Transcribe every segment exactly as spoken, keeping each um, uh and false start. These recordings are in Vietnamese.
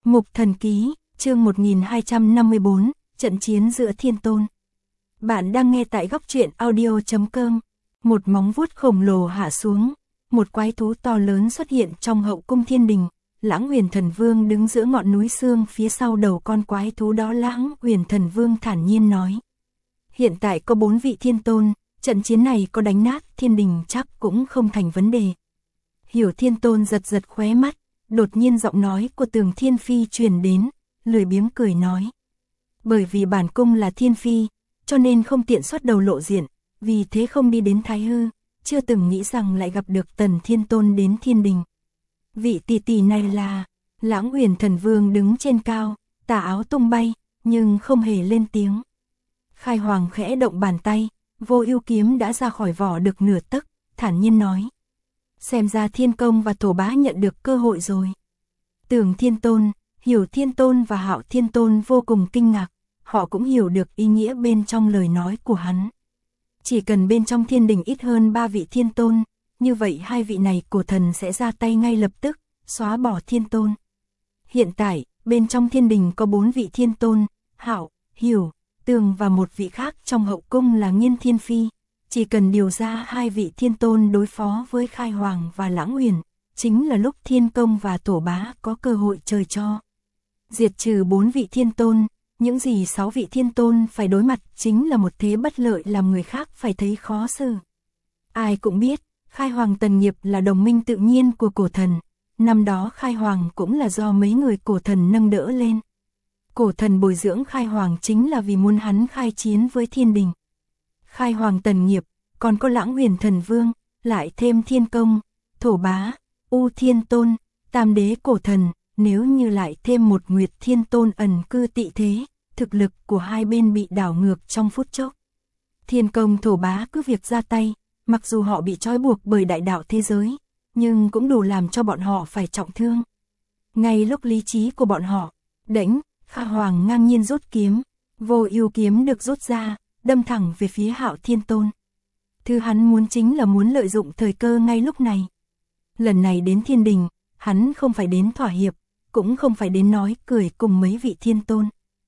Mục Thần Ký, chương một nghìn hai trăm năm mươi tư, trận chiến giữa thiên tôn. Bạn đang nghe tại góc truyện audio chấm com. Một móng vuốt khổng lồ hạ xuống, một quái thú to lớn xuất hiện trong hậu cung thiên đình. Lãng Huyền Thần Vương đứng giữa ngọn núi xương phía sau đầu con quái thú đó. Lãng Huyền Thần Vương thản nhiên nói: hiện tại có bốn vị thiên tôn, trận chiến này có đánh nát thiên đình chắc cũng không thành vấn đề. Hiểu Thiên Tôn giật giật khóe mắt, đột nhiên giọng nói của Tường Thiên Phi truyền đến, lười biếng cười nói: bởi vì bản cung là thiên phi, cho nên không tiện xuất đầu lộ diện, vì thế không đi đến Thái Hư, chưa từng nghĩ rằng lại gặp được Tần Thiên Tôn đến thiên đình. Vị tỷ tỷ này là... Lãng Huyền Thần Vương đứng trên cao, tà áo tung bay, nhưng không hề lên tiếng. Khai Hoàng khẽ động bàn tay, Vô Ưu kiếm đã ra khỏi vỏ được nửa tấc, thản nhiên nói: xem ra Thiên Công và Thổ Bá nhận được cơ hội rồi. Tường Thiên Tôn, Hiểu Thiên Tôn và Hạo Thiên Tôn vô cùng kinh ngạc, họ cũng hiểu được ý nghĩa bên trong lời nói của hắn. Chỉ cần bên trong thiên đình ít hơn ba vị thiên tôn, như vậy hai vị này cổ thần sẽ ra tay ngay lập tức, xóa bỏ thiên tôn. Hiện tại, bên trong thiên đình có bốn vị thiên tôn, Hạo, Hiểu, Tường và một vị khác trong hậu cung là Nghiên Thiên Phi. Chỉ cần điều ra hai vị thiên tôn đối phó với Khai Hoàng và Lãng Huyền, chính là lúc Thiên Công và Thổ Bá có cơ hội trời cho. Diệt trừ bốn vị thiên tôn, những gì sáu vị thiên tôn phải đối mặt chính là một thế bất lợi làm người khác phải thấy khó xử. Ai cũng biết, Khai Hoàng Tần Nghiệp là đồng minh tự nhiên của cổ thần, năm đó Khai Hoàng cũng là do mấy người cổ thần nâng đỡ lên. Cổ thần bồi dưỡng Khai Hoàng chính là vì muốn hắn khai chiến với thiên đình. Khai Hoàng Tần Nghiệp, còn có Lãng Huyền Thần Vương, lại thêm Thiên Công, Thổ Bá, U Thiên Tôn, Tam Đế cổ thần, nếu như lại thêm một Nguyệt Thiên Tôn ẩn cư tị thế, thực lực của hai bên bị đảo ngược trong phút chốc. Thiên Công Thổ Bá cứ việc ra tay, mặc dù họ bị trói buộc bởi đại đạo thế giới, nhưng cũng đủ làm cho bọn họ phải trọng thương. Ngay lúc lý trí của bọn họ đễnh, Khai Hoàng ngang nhiên rút kiếm, Vô Ưu kiếm được rút ra, đâm thẳng về phía Hạo Thiên Tôn. Thứ hắn muốn chính là muốn lợi dụng thời cơ ngay lúc này. Lần này đến thiên đình, hắn không phải đến thỏa hiệp, cũng không phải đến nói cười cùng mấy vị thiên tôn.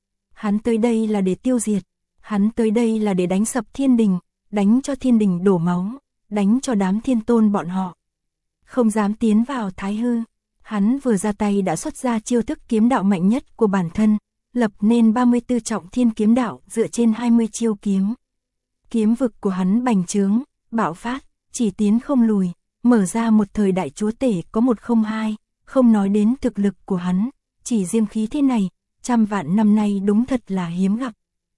Hắn tới đây là để tiêu diệt, hắn tới đây là để đánh sập thiên đình, đánh cho thiên đình đổ máu, đánh cho đám thiên tôn bọn họ không dám tiến vào Thái Hư. Hắn vừa ra tay đã xuất ra chiêu thức kiếm đạo mạnh nhất của bản thân, lập nên ba mươi tư trọng thiên kiếm đạo dựa trên hai mươi chiêu kiếm. Kiếm vực của hắn bành trướng, bạo phát, chỉ tiến không lùi, mở ra một thời đại chúa tể có một không hai, không nói đến thực lực của hắn, chỉ riêng khí thế này, trăm vạn năm nay đúng thật là hiếm gặp.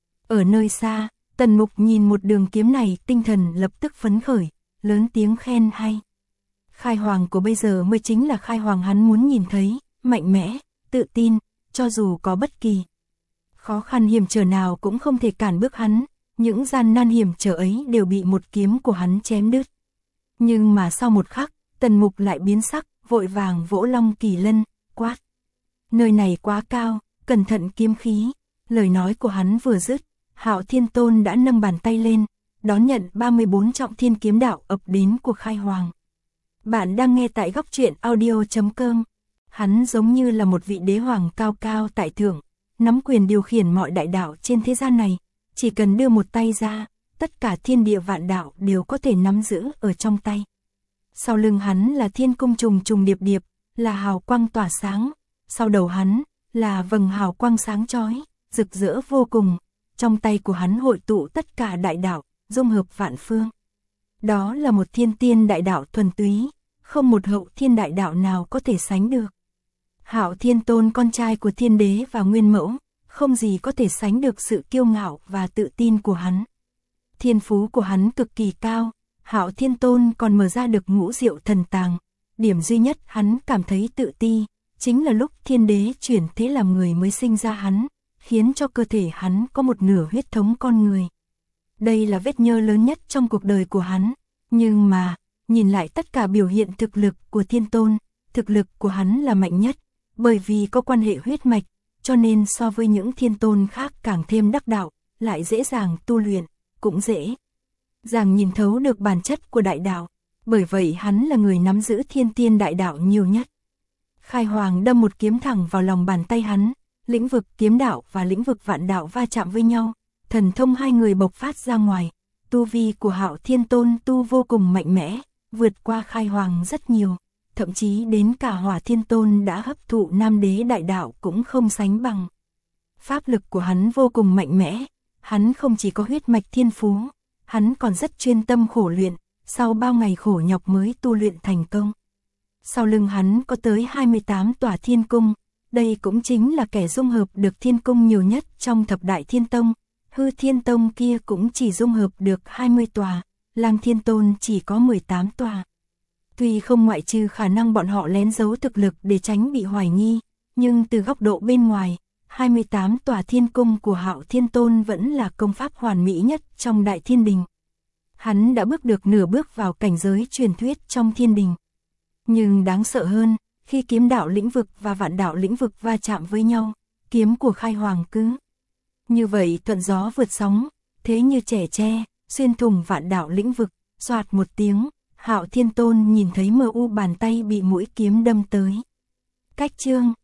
Ở nơi xa, Tần Mục nhìn một đường kiếm này tinh thần lập tức phấn khởi, lớn tiếng khen hay. Khai Hoàng của bây giờ mới chính là Khai Hoàng hắn muốn nhìn thấy, mạnh mẽ, tự tin, cho dù có bất kỳ khó khăn hiểm trở nào cũng không thể cản bước hắn, những gian nan hiểm trở ấy đều bị một kiếm của hắn chém đứt. Nhưng mà sau một khắc, Tần Mục lại biến sắc, vội vàng vỗ Long Kỳ Lân, quát: nơi này quá cao, cẩn thận kiếm khí. Lời nói của hắn vừa dứt, Hạo Thiên Tôn đã nâng bàn tay lên, đón nhận ba mươi tư trọng thiên kiếm đạo ập đến của Khai Hoàng. Bạn đang nghe tại góc truyện audio chấm com. Hắn giống như là một vị đế hoàng cao cao tại thượng, nắm quyền điều khiển mọi đại đạo trên thế gian này, chỉ cần đưa một tay ra, tất cả thiên địa vạn đạo đều có thể nắm giữ ở trong tay. Sau lưng hắn là thiên cung trùng trùng điệp điệp, là hào quang tỏa sáng, sau đầu hắn là vầng hào quang sáng chói, rực rỡ vô cùng, trong tay của hắn hội tụ tất cả đại đạo, dung hợp vạn phương. Đó là một thiên tiên đại đạo thuần túy, không một hậu thiên đại đạo nào có thể sánh được. Hạo Thiên Tôn con trai của Thiên Đế và Nguyên Mẫu, không gì có thể sánh được sự kiêu ngạo và tự tin của hắn. Thiên phú của hắn cực kỳ cao, Hạo Thiên Tôn còn mở ra được ngũ diệu thần tàng. Điểm duy nhất hắn cảm thấy tự ti, chính là lúc Thiên Đế chuyển thế làm người mới sinh ra hắn, khiến cho cơ thể hắn có một nửa huyết thống con người. Đây là vết nhơ lớn nhất trong cuộc đời của hắn, nhưng mà, nhìn lại tất cả biểu hiện thực lực của Thiên Tôn, thực lực của hắn là mạnh nhất, bởi vì có quan hệ huyết mạch, cho nên so với những thiên tôn khác càng thêm đắc đạo, lại dễ dàng tu luyện, cũng dễ dàng nhìn thấu được bản chất của đại đạo, bởi vậy hắn là người nắm giữ thiên tiên đại đạo nhiều nhất. Khai Hoàng đâm một kiếm thẳng vào lòng bàn tay hắn, lĩnh vực kiếm đạo và lĩnh vực vạn đạo va chạm với nhau, thần thông hai người bộc phát ra ngoài, tu vi của Hạo Thiên Tôn tu vô cùng mạnh mẽ, vượt qua Khai Hoàng rất nhiều, thậm chí đến cả Hỏa Thiên Tôn đã hấp thụ Nam Đế đại đạo cũng không sánh bằng. Pháp lực của hắn vô cùng mạnh mẽ, hắn không chỉ có huyết mạch thiên phú, hắn còn rất chuyên tâm khổ luyện, sau bao ngày khổ nhọc mới tu luyện thành công. Sau lưng hắn có tới hai mươi tám tòa thiên cung, đây cũng chính là kẻ dung hợp được thiên cung nhiều nhất trong thập đại thiên tông, Hư Thiên Tông kia cũng chỉ dung hợp được hai mươi tòa, Lang Thiên Tôn chỉ có mười tám tòa. Tuy không ngoại trừ khả năng bọn họ lén giấu thực lực để tránh bị hoài nghi, nhưng từ góc độ bên ngoài, hai mươi tám tòa thiên cung của Hạo Thiên Tôn vẫn là công pháp hoàn mỹ nhất trong Đại Thiên Đình. Hắn đã bước được nửa bước vào cảnh giới truyền thuyết trong Thiên Đình. Nhưng đáng sợ hơn, khi kiếm đạo lĩnh vực và vạn đạo lĩnh vực va chạm với nhau, kiếm của Khai Hoàng cứ như vậy thuận gió vượt sóng, thế như trẻ tre, xuyên thủng vạn đạo lĩnh vực, xoạt một tiếng, Hạo Thiên Tôn nhìn thấy mờ u bàn tay bị mũi kiếm đâm tới. Cách chương